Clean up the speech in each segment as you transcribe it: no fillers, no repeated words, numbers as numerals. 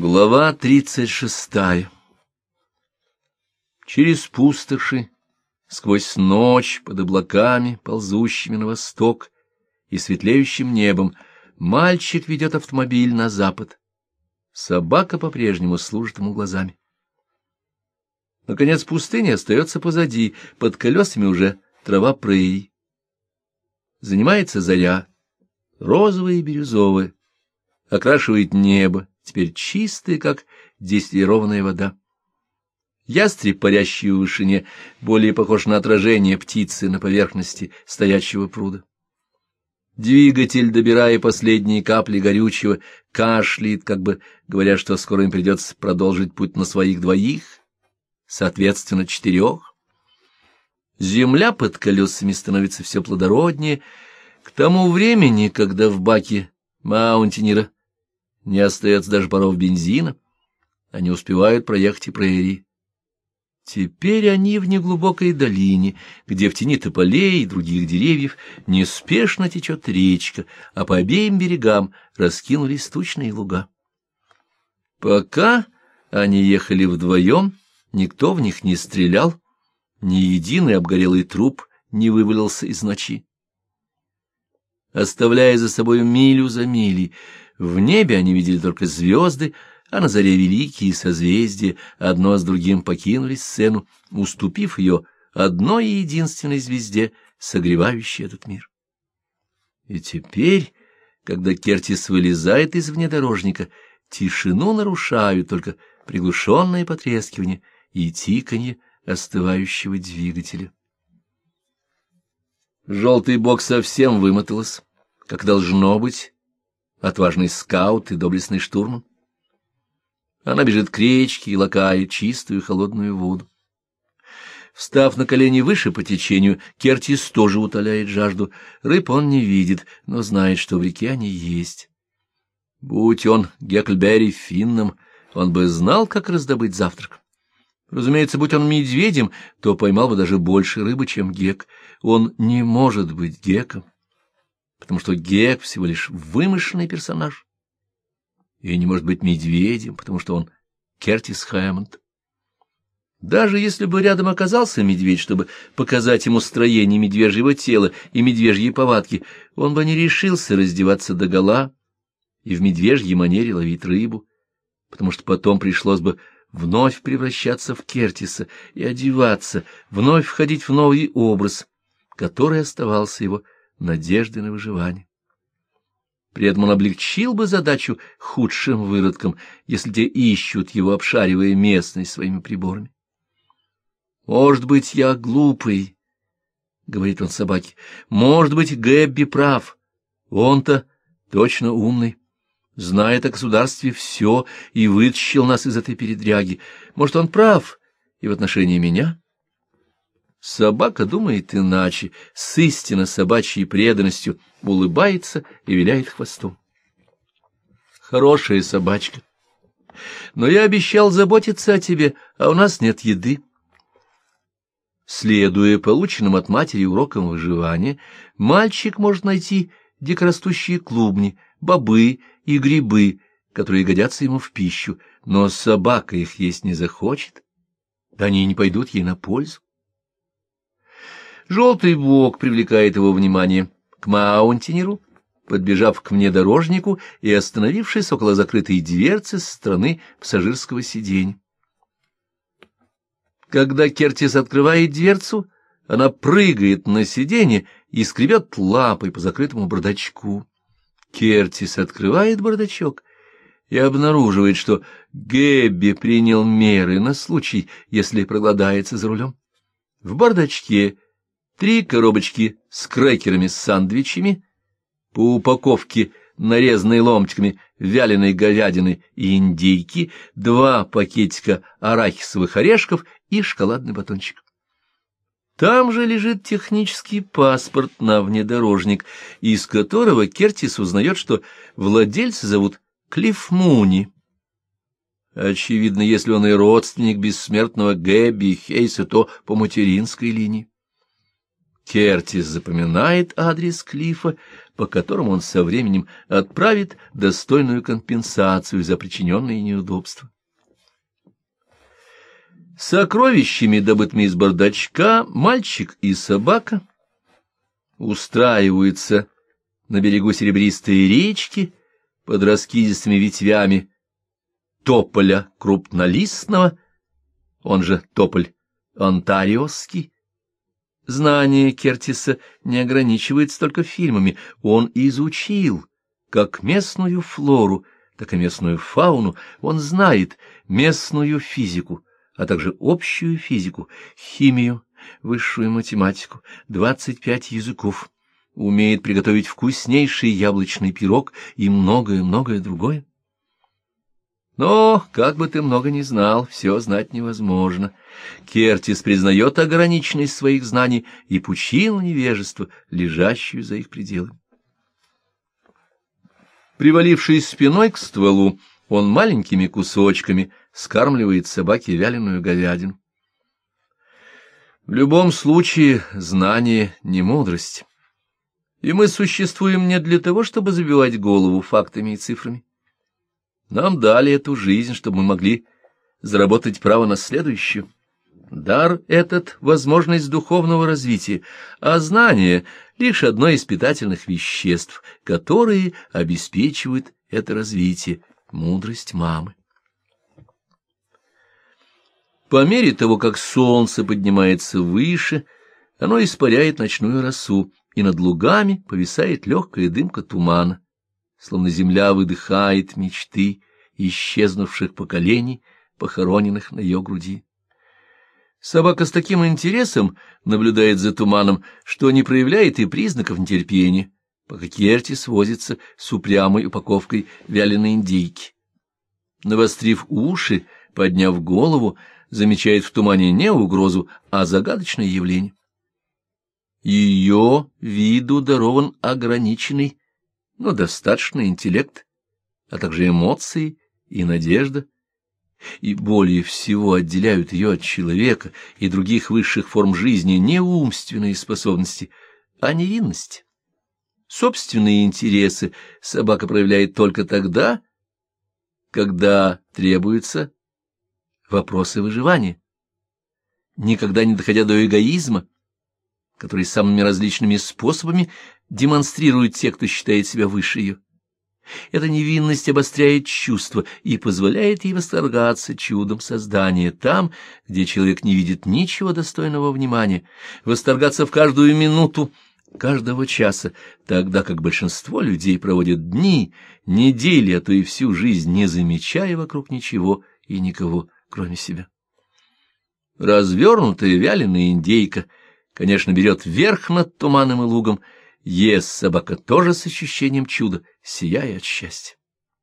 Глава 36. Через пустоши, сквозь ночь, под облаками, ползущими на восток и светлеющим небом, мальчик ведет автомобиль на запад. Собака по-прежнему служит ему глазами. Наконец пустыня остается позади, под колесами уже трава прерий. Занимается заря, розовая и бирюзовая, окрашивает небо, теперь чистая, как дистиллированная вода. Ястреб, парящий в вышине, более похож на отражение птицы на поверхности стоячего пруда. Двигатель, добирая последние капли горючего, кашляет, как бы говоря, что скоро им придется продолжить путь на своих двоих, соответственно, 4. Земля под колесами становится все плодороднее. К тому времени, когда в баке маунтинера не остается даже паров бензина, они успевают проехать и прерии. Теперь они в неглубокой долине, где в тени тополей и других деревьев неспешно течет речка, а по обеим берегам раскинулись тучные луга. Пока они ехали вдвоем, никто в них не стрелял, ни единый обгорелый труп не вывалился из ночи. Оставляя за собой милю за милей, в небе они видели только звезды, а на заре великие созвездия одно с другим покинули сцену, уступив ее одной единственной звезде, согревающей этот мир. И теперь, когда Кертис вылезает из внедорожника, тишину нарушают только приглушенное потрескивание и тиканье остывающего двигателя. Желтый бок совсем вымоталась, как должно быть, отважный скаут и доблестный штурман. Она бежит к речке и лакает чистую холодную воду. Встав на колени выше по течению, Кертис тоже утоляет жажду. Рыб он не видит, но знает, что в реке они есть. Будь он Гекльберри Финном, он бы знал, как раздобыть завтрак. Разумеется, будь он медведем, то поймал бы даже больше рыбы, чем Гек. Он не может быть Геком, потому что Гек всего лишь вымышленный персонаж. И не может быть медведем, потому что он Кертис Хэммонд. Даже если бы рядом оказался медведь, чтобы показать ему строение медвежьего тела и медвежьи повадки, он бы не решился раздеваться догола и в медвежьей манере ловить рыбу, потому что потом пришлось бы вновь превращаться в Кертиса и одеваться, вновь входить в новый образ, который оставался его надеждой на выживание. При этом он облегчил бы задачу худшим выродкам, если те ищут его, обшаривая местность своими приборами. «Может быть, я глупый», — говорит он собаке, — «может быть, Гэбби прав, он-то точно умный, знает о государстве все и вытащил нас из этой передряги. Может, он прав и в отношении меня?» Собака думает иначе, с истинно собачьей преданностью, улыбается и виляет хвостом. «Хорошая собачка. Но я обещал заботиться о тебе, а у нас нет еды». Следуя полученным от матери урокам выживания, мальчик может найти дикорастущие клубни, бобы и грибы, которые годятся ему в пищу, но собака их есть не захочет, да они и не пойдут ей на пользу. Желтый бок привлекает его внимание к маунтинеру, подбежав к внедорожнику и остановившись около закрытой дверцы со стороны пассажирского сиденья. Когда Кертис открывает дверцу, она прыгает на сиденье и скребет лапой по закрытому бардачку. Кертис открывает бардачок и обнаруживает, что Гэбби принял меры на случай, если проголодается за рулем. В бардачке 3 коробочки с крекерами с сандвичами, по упаковке нарезанной ломтиками вяленой говядины и индейки, 2 пакетика арахисовых орешков и шоколадный батончик. Там же лежит технический паспорт на внедорожник, из которого Кертис узнает, что владельца зовут Клифф Муни. Очевидно, если он и родственник бессмертного Гэбби Хейса, то по материнской линии. Кертис запоминает адрес Клиффа, по которому он со временем отправит достойную компенсацию за причиненные неудобства. Сокровищами, добытыми из бардачка, мальчик и собака устраиваются на берегу серебристой речки под раскидистыми ветвями тополя крупнолистного, он же тополь онтариосский. Знание Кертиса не ограничивается только фильмами, он изучил как местную флору, так и местную фауну, он знает местную физику, а также общую физику, химию, высшую математику, 25 языков, умеет приготовить вкуснейший яблочный пирог и многое-многое другое. Но, как бы ты много ни знал, все знать невозможно. Кертис признает ограниченность своих знаний и пучину невежества, лежащую за их пределами. Привалившись спиной к стволу, он маленькими кусочками скармливает собаке вяленую говядину. В любом случае, знание — не мудрость. И мы существуем не для того, чтобы забивать голову фактами и цифрами. Нам дали эту жизнь, чтобы мы могли заработать право на следующую. Дар этот — возможность духовного развития, а знание — лишь одно из питательных веществ, которые обеспечивают это развитие, мудрость мамы. По мере того, как солнце поднимается выше, оно испаряет ночную росу, и над лугами повисает легкая дымка тумана, словно земля выдыхает мечты исчезнувших поколений, похороненных на ее груди. Собака с таким интересом наблюдает за туманом, что не проявляет и признаков нетерпения, пока Кертис возится с упрямой упаковкой вяленой индейки. Навострив уши, подняв голову, замечает в тумане не угрозу, а загадочное явление. Ее виду дарован ограниченный, но достаточный интеллект, а также эмоции и надежда, и более всего отделяют ее от человека и других высших форм жизни не умственные способности, а невинность. Собственные интересы собака проявляет только тогда, когда требуются вопросы выживания, никогда не доходя до эгоизма, который самыми различными способами демонстрируют те, кто считает себя выше ее. Эта невинность обостряет чувства и позволяет ей восторгаться чудом создания там, где человек не видит ничего достойного внимания, восторгаться в каждую минуту каждого часа, тогда как большинство людей проводят дни, недели, а то и всю жизнь, не замечая вокруг ничего и никого, кроме себя. Развернутая вяленая индейка, конечно, берет верх над туманным и лугом, ест собака тоже с ощущением чуда, сияя от счастья.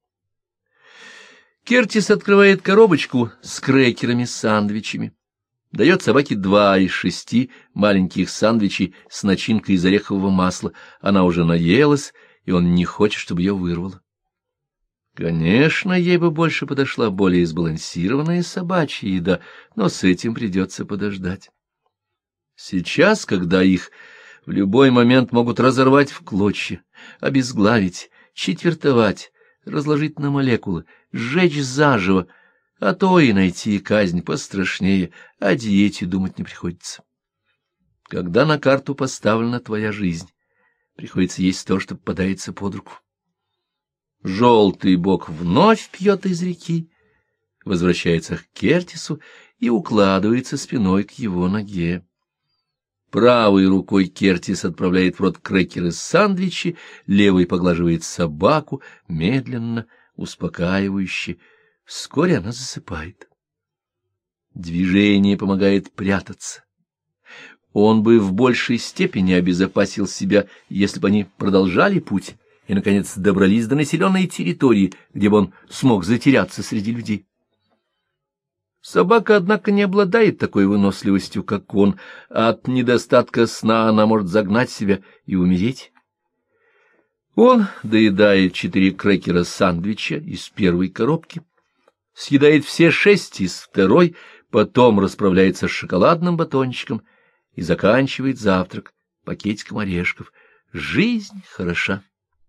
Кертис открывает коробочку с крекерами-сандвичами. Дает собаке 2 из 6 маленьких сандвичей с начинкой из орехового масла. Она уже наелась, и он не хочет, чтобы ее вырвало. Конечно, ей бы больше подошла более сбалансированная собачья еда, но с этим придется подождать. Сейчас, когда их в любой момент могут разорвать в клочья, обезглавить, четвертовать, разложить на молекулы, сжечь заживо, а то и найти казнь пострашнее, о диете думать не приходится. Когда на карту поставлена твоя жизнь, приходится есть то, что попадается под руку. Желтый бок вновь пьет из реки, возвращается к Кертису и укладывается спиной к его ноге. Правой рукой Кертис отправляет в рот крекеры-сандвичи, левой поглаживает собаку, медленно, успокаивающе. Вскоре она засыпает. Движение помогает прятаться. Он бы в большей степени обезопасил себя, если бы они продолжали путь и, наконец, добрались до населенной территории, где бы он смог затеряться среди людей. Собака, однако, не обладает такой выносливостью, как он. От недостатка сна она может загнать себя и умереть. Он доедает 4 крекера-сандвича из первой коробки, съедает все 6 из второй, потом расправляется с шоколадным батончиком и заканчивает завтрак пакетиком орешков. Жизнь хороша.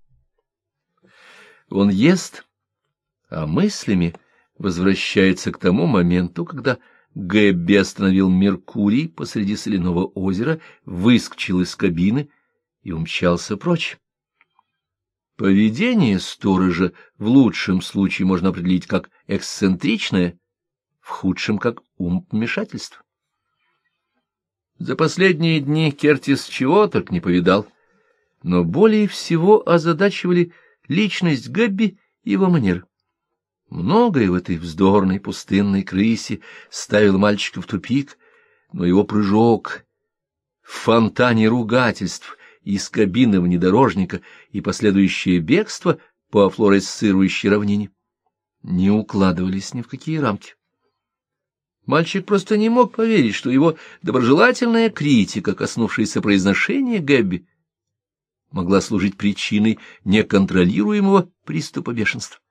Он ест, а мыслями возвращается к тому моменту, когда Гэбби остановил Меркурий посреди соляного озера, выскочил из кабины и умчался прочь. Поведение сторожа в лучшем случае можно определить как эксцентричное, в худшем как умопомешательство. За последние дни Кертис чего только не повидал, но более всего озадачивали личность Гэбби и его манеры. Многое в этой вздорной пустынной крысе ставило мальчика в тупик, но его прыжок в фонтане ругательств из кабины внедорожника и последующее бегство по флуоресцирующей равнине не укладывались ни в какие рамки. Мальчик просто не мог поверить, что его доброжелательная критика, коснувшаяся произношения Гэбби, могла служить причиной неконтролируемого приступа бешенства.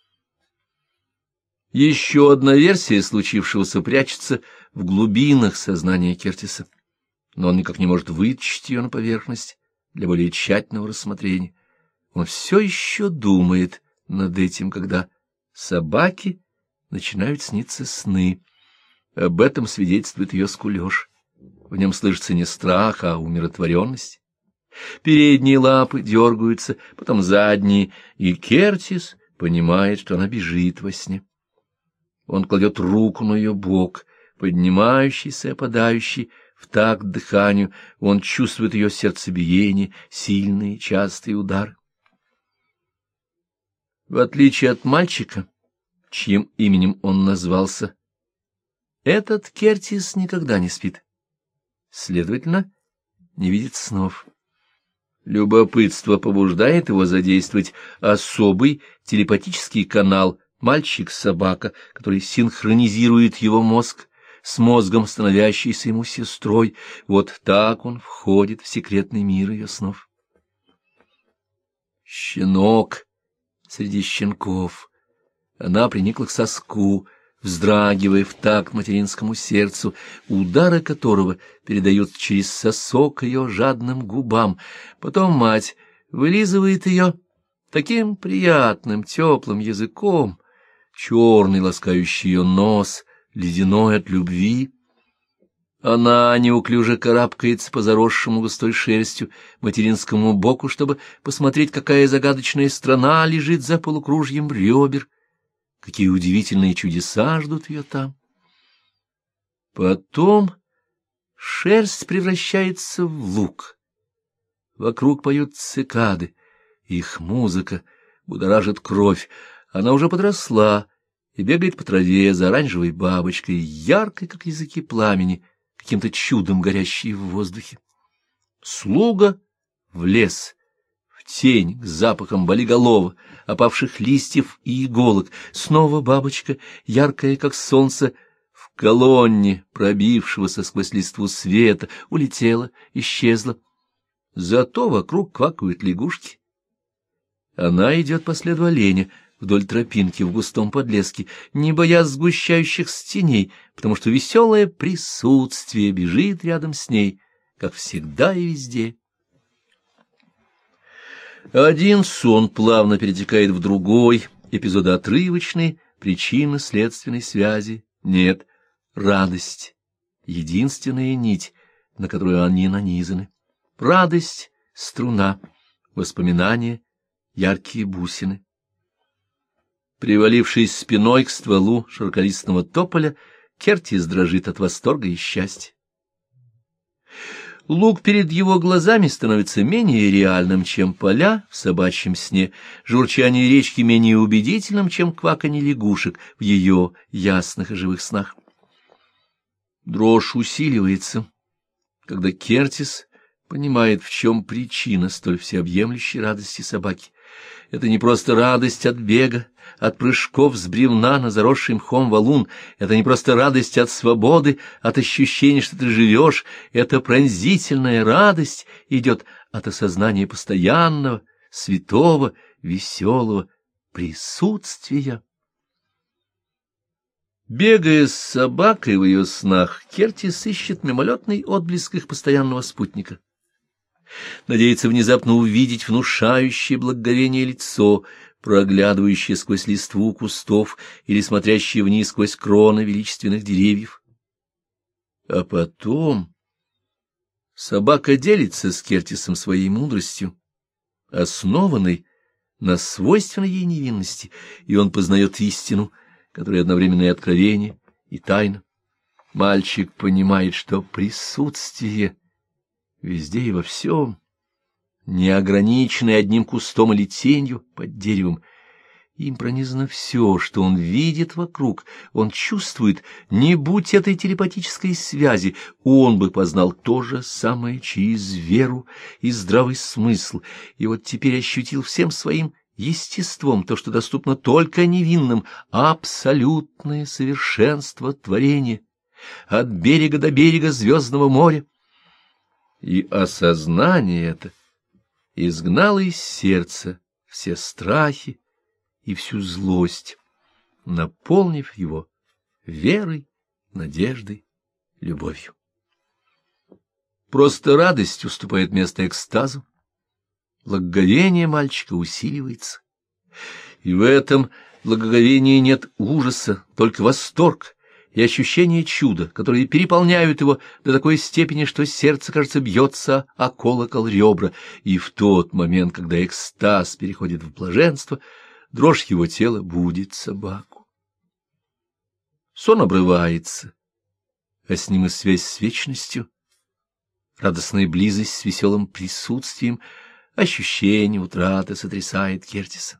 Еще одна версия случившегося прячется в глубинах сознания Кертиса, но он никак не может вытащить ее на поверхность для более тщательного рассмотрения. Он все еще думает над этим, когда собаке начинают сниться сны. Об этом свидетельствует ее скулеж. В нем слышится не страх, а умиротворенность. Передние лапы дергаются, потом задние, и Кертис понимает, что она бежит во сне. Он кладет руку на ее бок, поднимающийся и опадающий в такт дыханию. Он чувствует ее сердцебиение, сильные частые удары. В отличие от мальчика, чьим именем он назвался, этот Кертис никогда не спит. Следовательно, не видит снов. Любопытство побуждает его задействовать особый телепатический канал «Мальчик-собака», который синхронизирует его мозг с мозгом, становящейся ему сестрой. Вот так он входит в секретный мир ее снов. Щенок среди щенков. Она приникла к соску, вздрагивая в такт материнскому сердцу, удары которого передают через сосок ее жадным губам. Потом мать вылизывает ее таким приятным теплым языком, черный ласкающий ее нос, ледяной от любви. Она неуклюже карабкается по заросшему густой шерстью материнскому боку, чтобы посмотреть, какая загадочная страна лежит за полукружьем ребер, какие удивительные чудеса ждут ее там. Потом шерсть превращается в лук. Вокруг поют цикады, их музыка будоражит кровь. Она уже подросла и бегает по траве за оранжевой бабочкой, яркой, как языки пламени, каким-то чудом горящей в воздухе. Слуга в лес, в тень, к запахам болиголова, опавших листьев и иголок. Снова бабочка, яркая, как солнце, в колонне, пробившегося сквозь листву света, улетела, исчезла. Зато вокруг квакают лягушки. Она идет по следу оленя вдоль тропинки в густом подлеске, не боясь сгущающихся теней, потому что веселое присутствие бежит рядом с ней, как всегда и везде. Один сон плавно перетекает в другой, эпизоды отрывочные, причинно-следственной связи нет. Радость — единственная нить, на которую они нанизаны. Радость — струна, воспоминания — яркие бусины. Привалившись спиной к стволу широколистного тополя, Кертис дрожит от восторга и счастья. Луг перед его глазами становится менее реальным, чем поля в собачьем сне, журчание речки менее убедительным, чем кваканье лягушек в ее ясных и живых снах. Дрожь усиливается, когда Кертис понимает, в чем причина столь всеобъемлющей радости собаки. Это не просто радость от бега, от прыжков с бревна на заросший мхом валун, это не просто радость от свободы, от ощущения, что ты живешь, это пронзительная радость идет от осознания постоянного, святого, веселого присутствия. Бегая с собакой в ее снах, Кертис ищет мимолетный отблеск их постоянного спутника. надеется внезапно увидеть внушающее благоговение лицо, проглядывающее сквозь листву кустов или смотрящее вниз сквозь кроны величественных деревьев. А потом собака делится с Кертисом своей мудростью, основанной на свойственной ей невинности, и он познает истину, которая одновременно и откровение, и тайна. Мальчик понимает, что присутствие везде и во всем, не ограниченное одним кустом или тенью под деревом, им пронизано все, что он видит вокруг, он чувствует, не будь этой телепатической связи, он бы познал то же самое через веру и здравый смысл, и вот теперь ощутил всем своим естеством то, что доступно только невинным, абсолютное совершенство творения, от берега до берега звездного моря. И осознание это изгнало из сердца все страхи и всю злость, наполнив его верой, надеждой, любовью. Просто радость уступает место экстазу, благоговение мальчика усиливается, и в этом благоговении нет ужаса, только восторг и ощущение чуда, которые переполняют его до такой степени, что сердце, кажется, бьется о колокол ребра, и в тот момент, когда экстаз переходит в блаженство, дрожь его тела будит собаку. Сон обрывается, а с ним и связь с вечностью, радостная близость с веселым присутствием, ощущение утраты сотрясает Кертиса.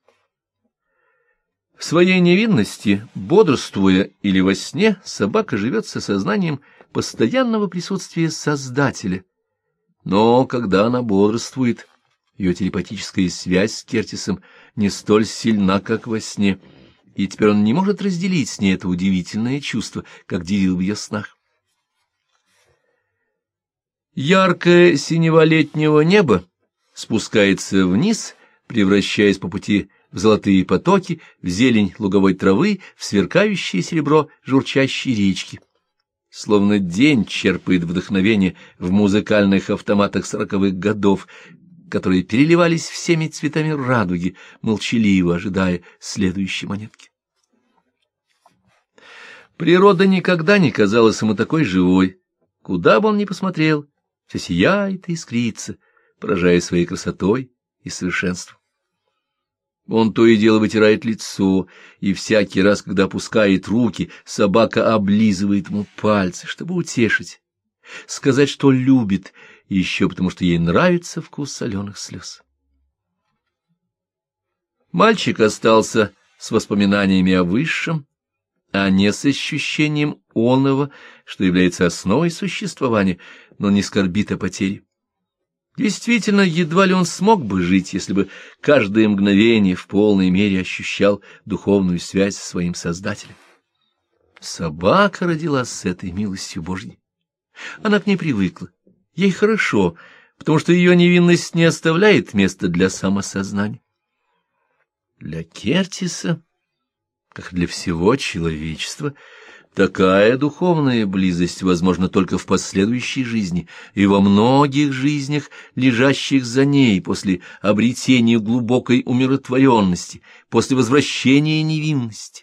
В своей невинности, бодрствуя или во сне, собака живет со сознанием постоянного присутствия Создателя. Но когда она бодрствует, ее телепатическая связь с Кертисом не столь сильна, как во сне, и теперь он не может разделить с ней это удивительное чувство, как делил в ее снах. Яркое синева летнего неба спускается вниз, превращаясь по пути в золотые потоки, в зелень луговой травы, в сверкающее серебро журчащей речки. Словно день черпает вдохновение в музыкальных автоматах 40-х годов, которые переливались всеми цветами радуги, молчаливо ожидая следующей монетки. Природа никогда не казалась ему такой живой. Куда бы он ни посмотрел, все сияет и искрится, поражая своей красотой и совершенством. Он то и дело вытирает лицо, и всякий раз, когда опускает руки, собака облизывает ему пальцы, чтобы утешить, сказать, что любит, еще потому что ей нравится вкус соленых слез. Мальчик остался с воспоминаниями о высшем, а не с ощущением оного, что является основой существования, но не скорбит о потере. Действительно, едва ли он смог бы жить, если бы каждое мгновение в полной мере ощущал духовную связь со своим Создателем. Собака родилась с этой милостью Божьей. Она к ней привыкла. Ей хорошо, потому что ее невинность не оставляет места для самосознания. Для Кертиса, как и для всего человечества, такая духовная близость возможна только в последующей жизни и во многих жизнях, лежащих за ней после обретения глубокой умиротворенности, после возвращения невинности.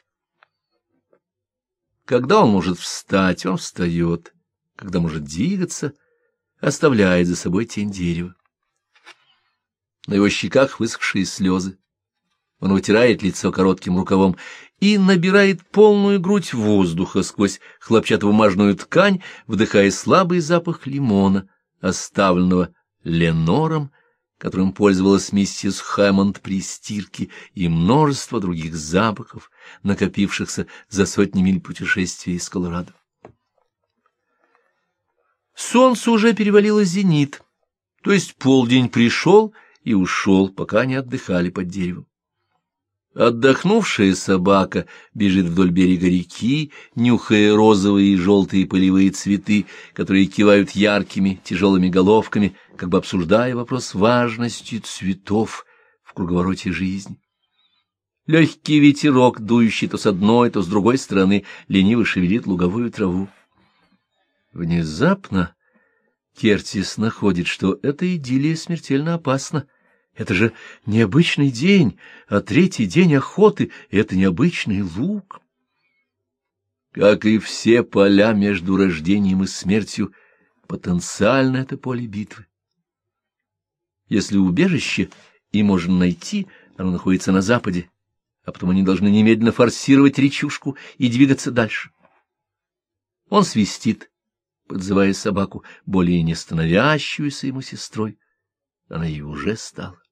Когда он может встать, он встает, когда может двигаться, оставляет за собой тень дерева. На его щеках высохшие слезы. Он вытирает лицо коротким рукавом и набирает полную грудь воздуха сквозь хлопчатобумажную ткань, вдыхая слабый запах лимона, оставленного Ленором, которым пользовалась миссис Хэммонд при стирке, и множество других запахов, накопившихся за сотни миль путешествия из Колорадо. Солнце уже перевалило зенит, то есть полдень пришел и ушел, пока не отдыхали под деревом. Отдохнувшая собака бежит вдоль берега реки, нюхая розовые и желтые полевые цветы, которые кивают яркими тяжелыми головками, как бы обсуждая вопрос важности цветов в круговороте жизни. Легкий ветерок, дующий то с одной, то с другой стороны, лениво шевелит луговую траву. Внезапно Кертис находит, что эта идиллия смертельно опасна. Это же необычный день, а третий день охоты — это необычный луг. Как и все поля между рождением и смертью, потенциально это поле битвы. Если убежище и можно найти, оно находится на западе, а потом они должны немедленно форсировать речушку и двигаться дальше. Он свистит, подзывая собаку, более не становящуюся ему сестрой. Она ее уже стала.